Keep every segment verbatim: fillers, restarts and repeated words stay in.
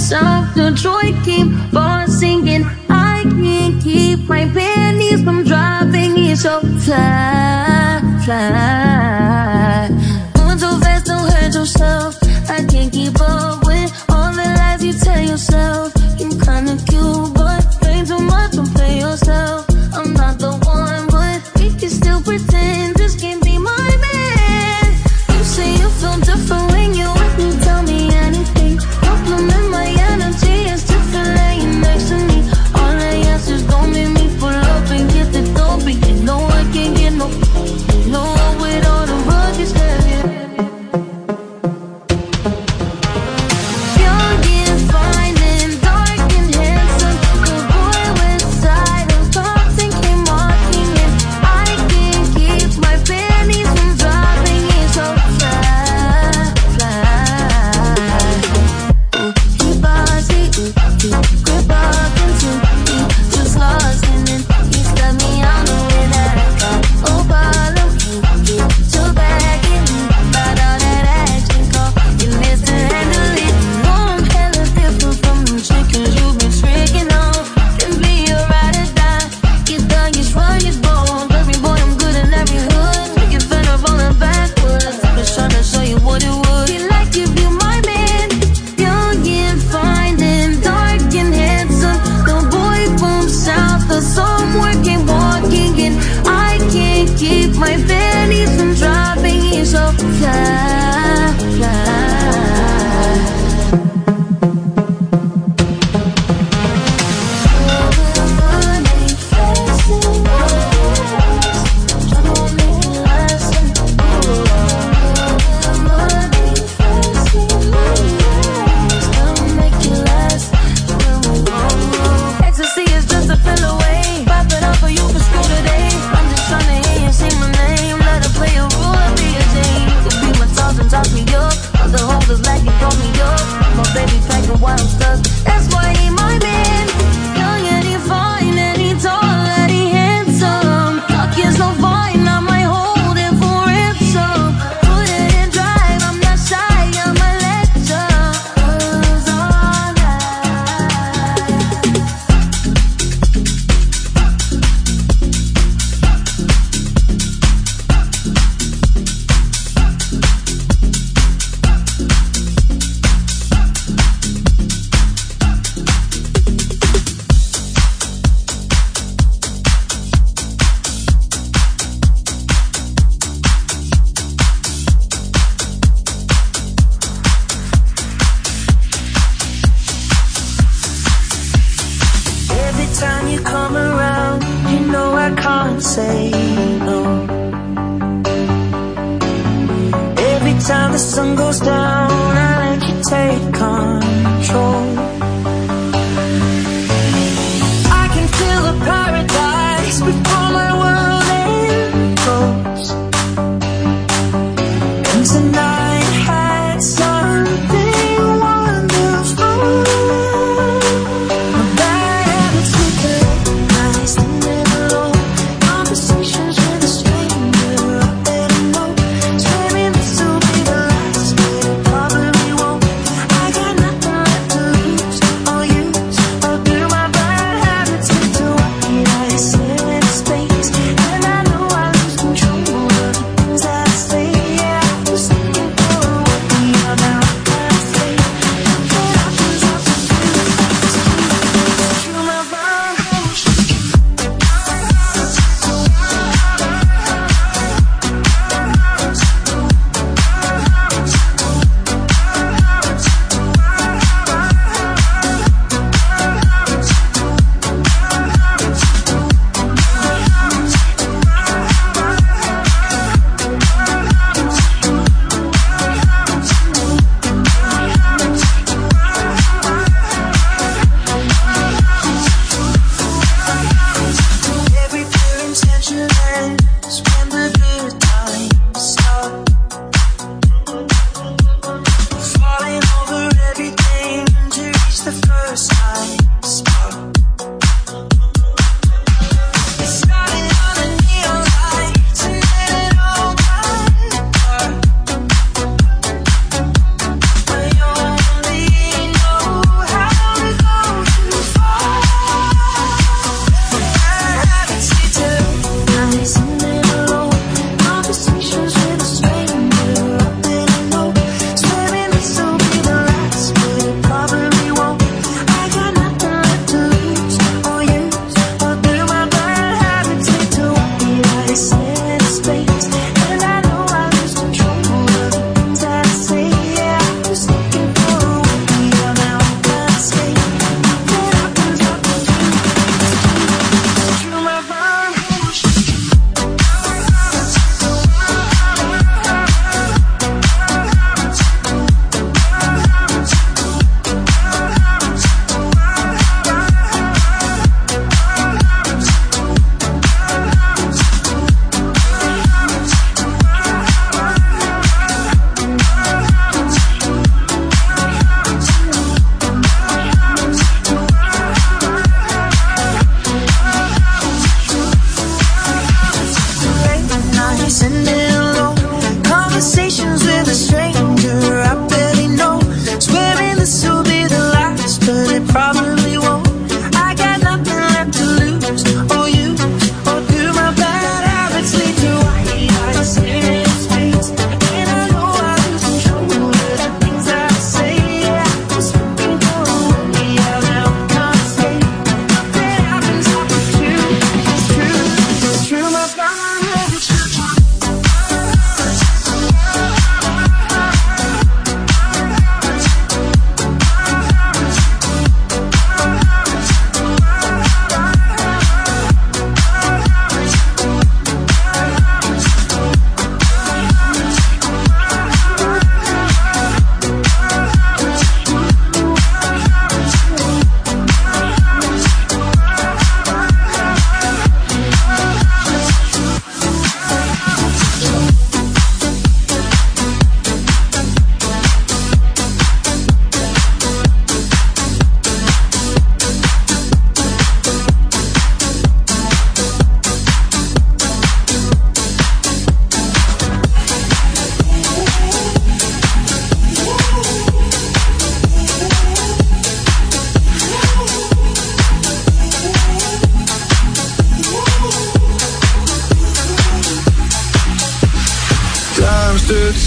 south, the joy keep on singing. I can't keep my panties from dropping. It's so fly, fly. Moving so fast, don't hurt yourself. I can't keep up with all the lies you tell yourself. You're kinda cute, but way too much, don't play yourself. I'm not the one, but we can still pretend this can't be my man. You say you feel different when you with me, tell me anything. Compliment my energy, it's different laying next to me. All I ask is don't make me pull up and get the dope. But you know I can't get no, no with all the rugged stuff. Probably won't. I got nothing left to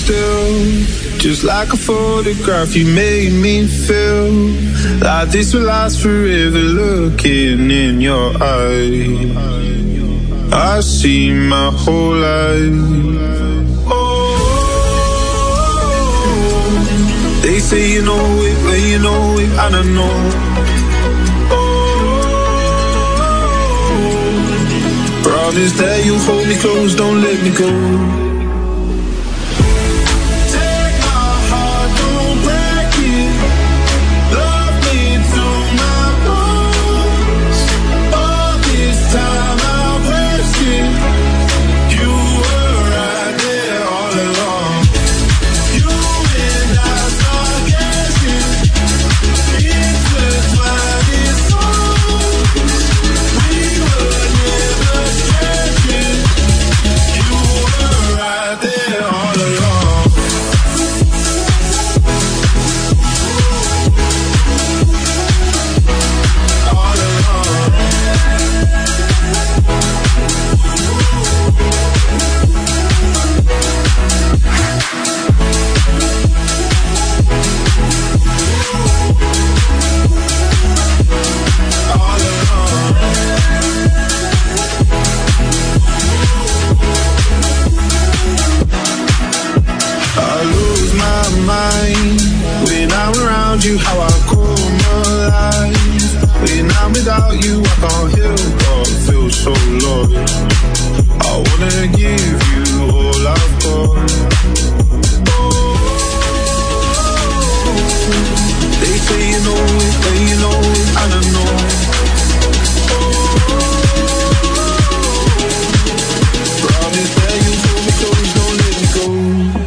still, just like a photograph. You made me feel like this will last forever. Looking in your eyes, I see my whole life. Oh, they say you know it, but you know it, I don't know. Promise that you'll hold me close, don't let me go. Take my heart, don't break it. Love me to my bones. All this time I've wasted. You were right there all along. You and I start guessing. Intertwined in songs. We were never stretching. You were right there all along. All along. All along. I lose my mind when I'm around you, how I come alive. When I'm without you, I can't help but feel so lost. I wanna give you all I've got. Oh, they say you know it, but you know it, I don't know. Promise that you hold me close, don't let me go.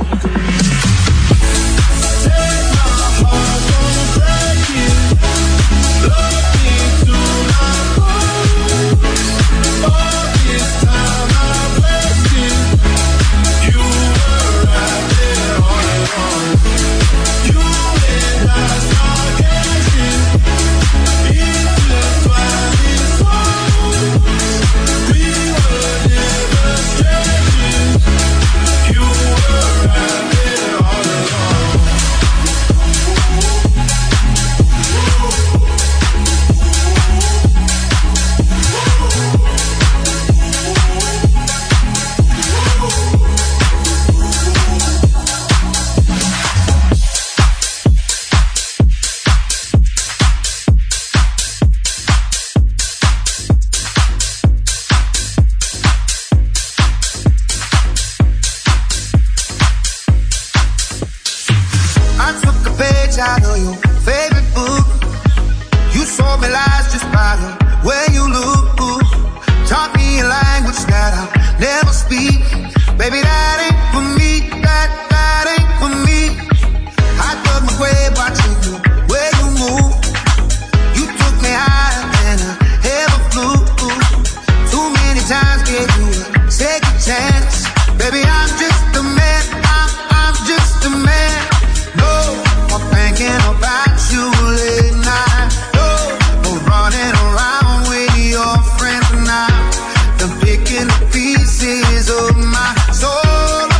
Take my heart, don't break it. Love me to my bones. All this time I've wasted. You were right there all along. You and I start guessing. Intertwined in songs. We were never stretching. You were right there all along. I took a page out of your favorite book. You saw me lies just by the way you look. Taught me a language that I'll never speak. Baby, that ain't for me. That, that ain't for me. I dug my grave watching the way you move. You took me higher than I ever flew. Too many times gave you a second chance. Baby, I'm just a man. I'm, I'm just a man. No more thinking about you late night. No more running around with your friends now. I'm picking the pieces of my soul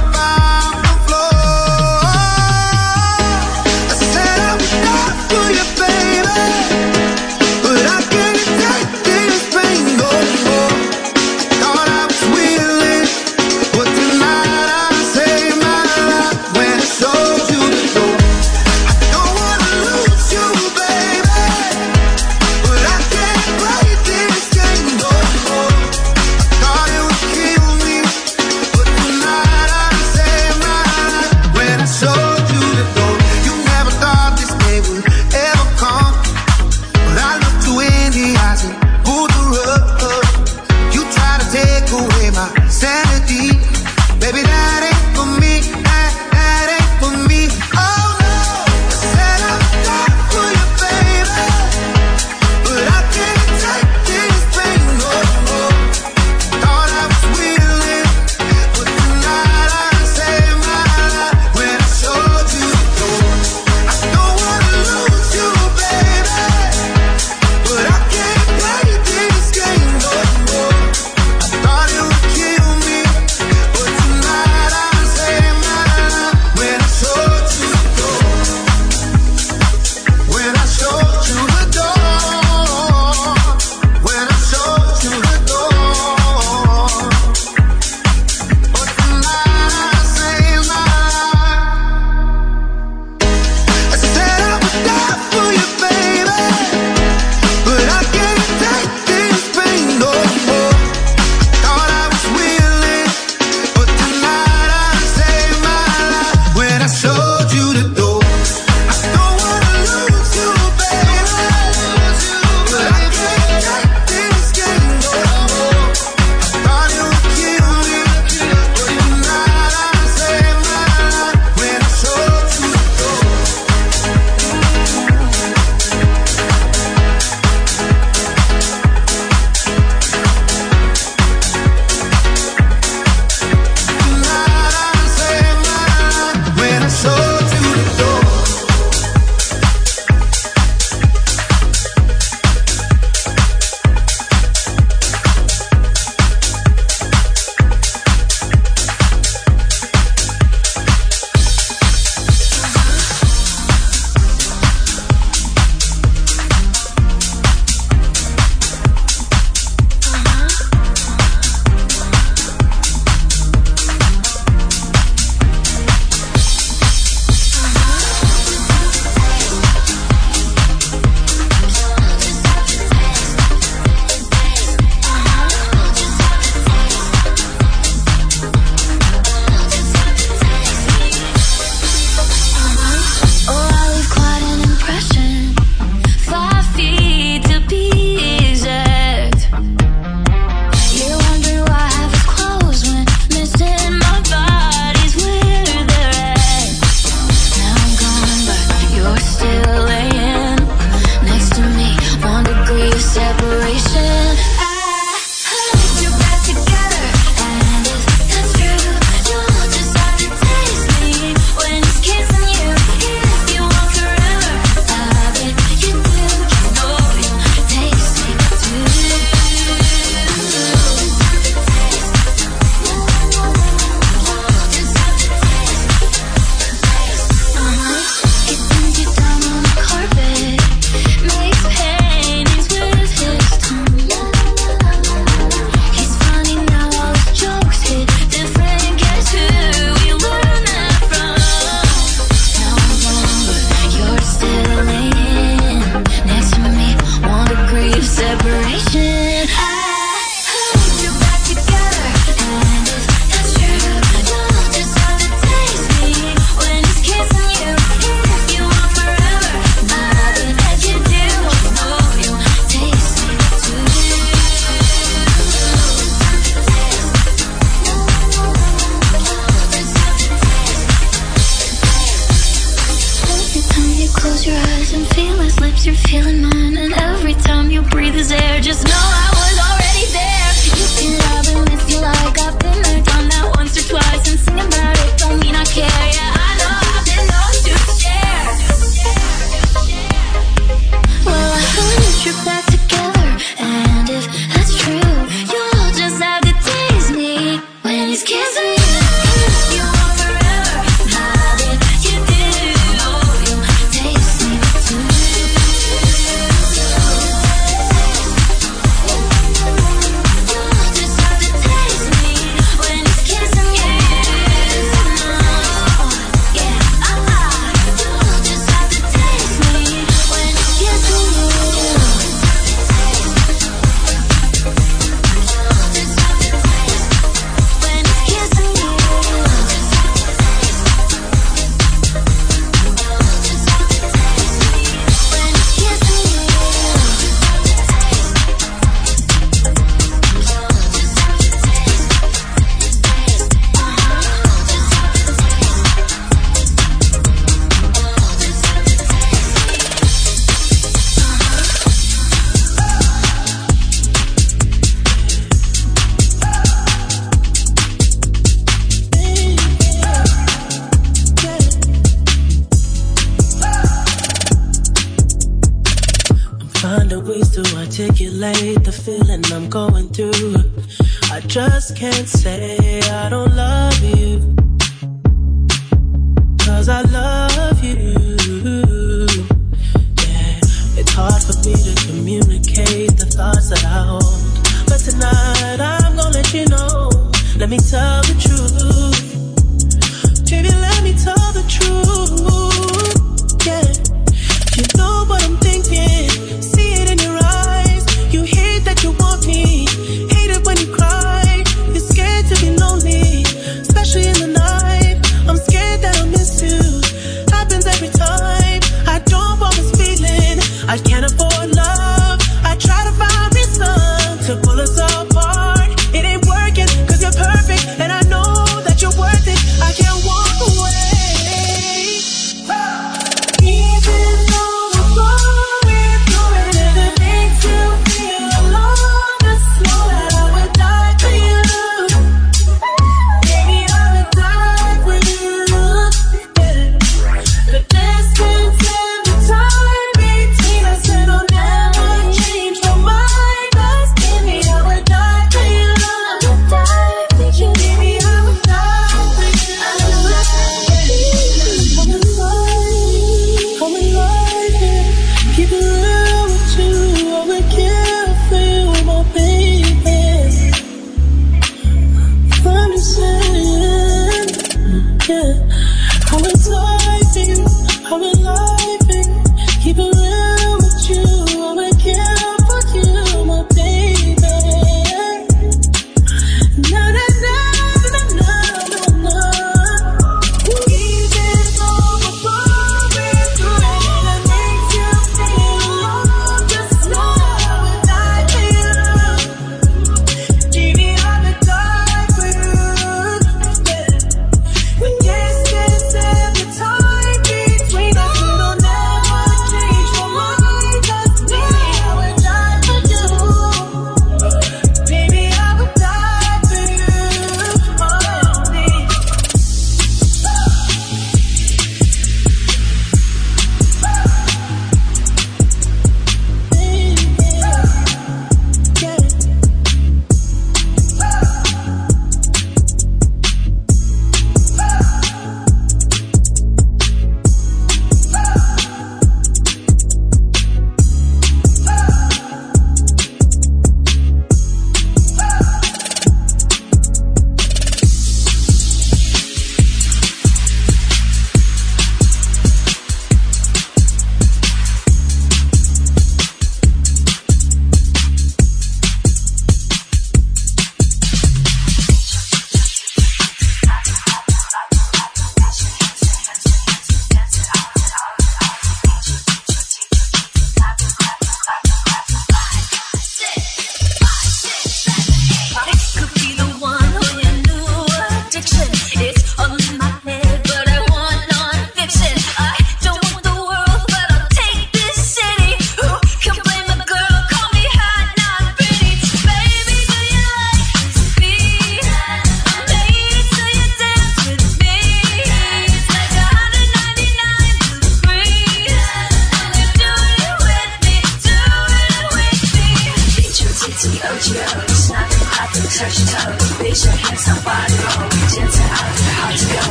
your eyes and feel his lips, you're feeling mine. And every time you breathe his air, just know I was already there. You can love and miss you like I've been there, done that once or twice. And singing about it don't mean I care. Yeah, I know I've been known to share. Well, I hope you're back together, and if that's true, you'll just have to taste me when he's kissing you. You want forever, how did you do? You taste me too. You'll just have to taste me when he's kissing you. Yeah, you'll just have to taste me when he's kissing you. Finding ways to articulate the feeling I'm going through. I just can't say I don't love you, 'cause I love you. Yeah, it's hard for me to communicate the thoughts that I hold, but tonight I'm gonna let you know. Let me tell the truth, baby, let me tell the truth. Yeah, you know what I'm thinking, see it in your eyes. You hate that you want me, hate it when you cry. You're scared to be lonely, especially in the night. I'm scared that I'll miss you,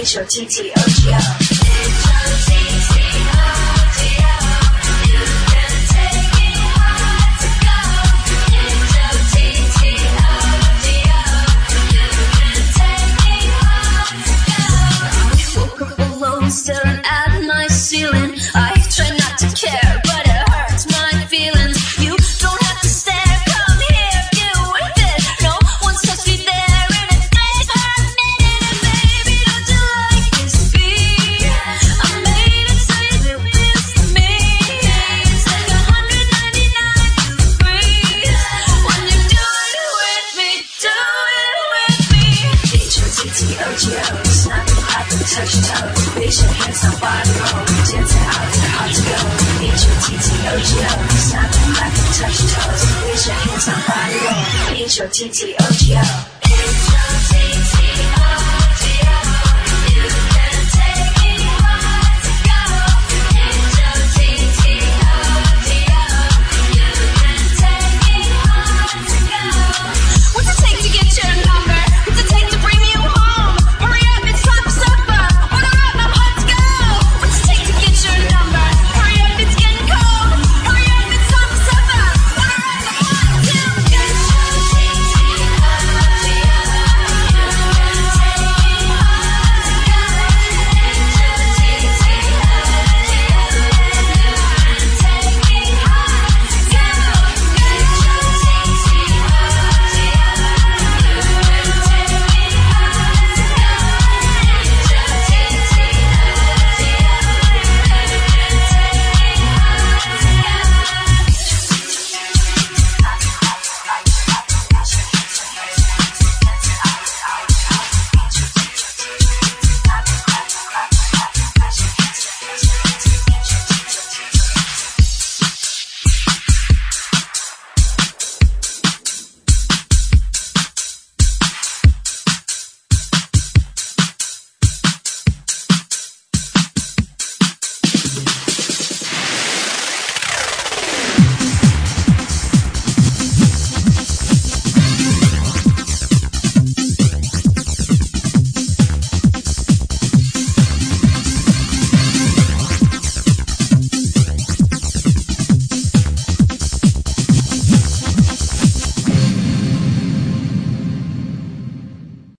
H O T T O G O. H O T T O G O. You can take me hard to go. H O T T O G O. You can take me hard to go. I woke up alone, staring at my ceiling. I try not to care, but it hurts my feelings. You don't have to stare, come here, get with it. No one's touched me there in a day for a minute. And baby, don't you like this beat? I made it so you miss me. It's like a hundred ninety-nine to free. When you do it with me, do it with me. H O T T O G O, snap and clap and touch your toes. Raise your hands, now body roll. Dance it out, it's hard to go. H O T T O G O, snap and clap and touch your toes. Raise your hands, now body roll. H O T T O G O.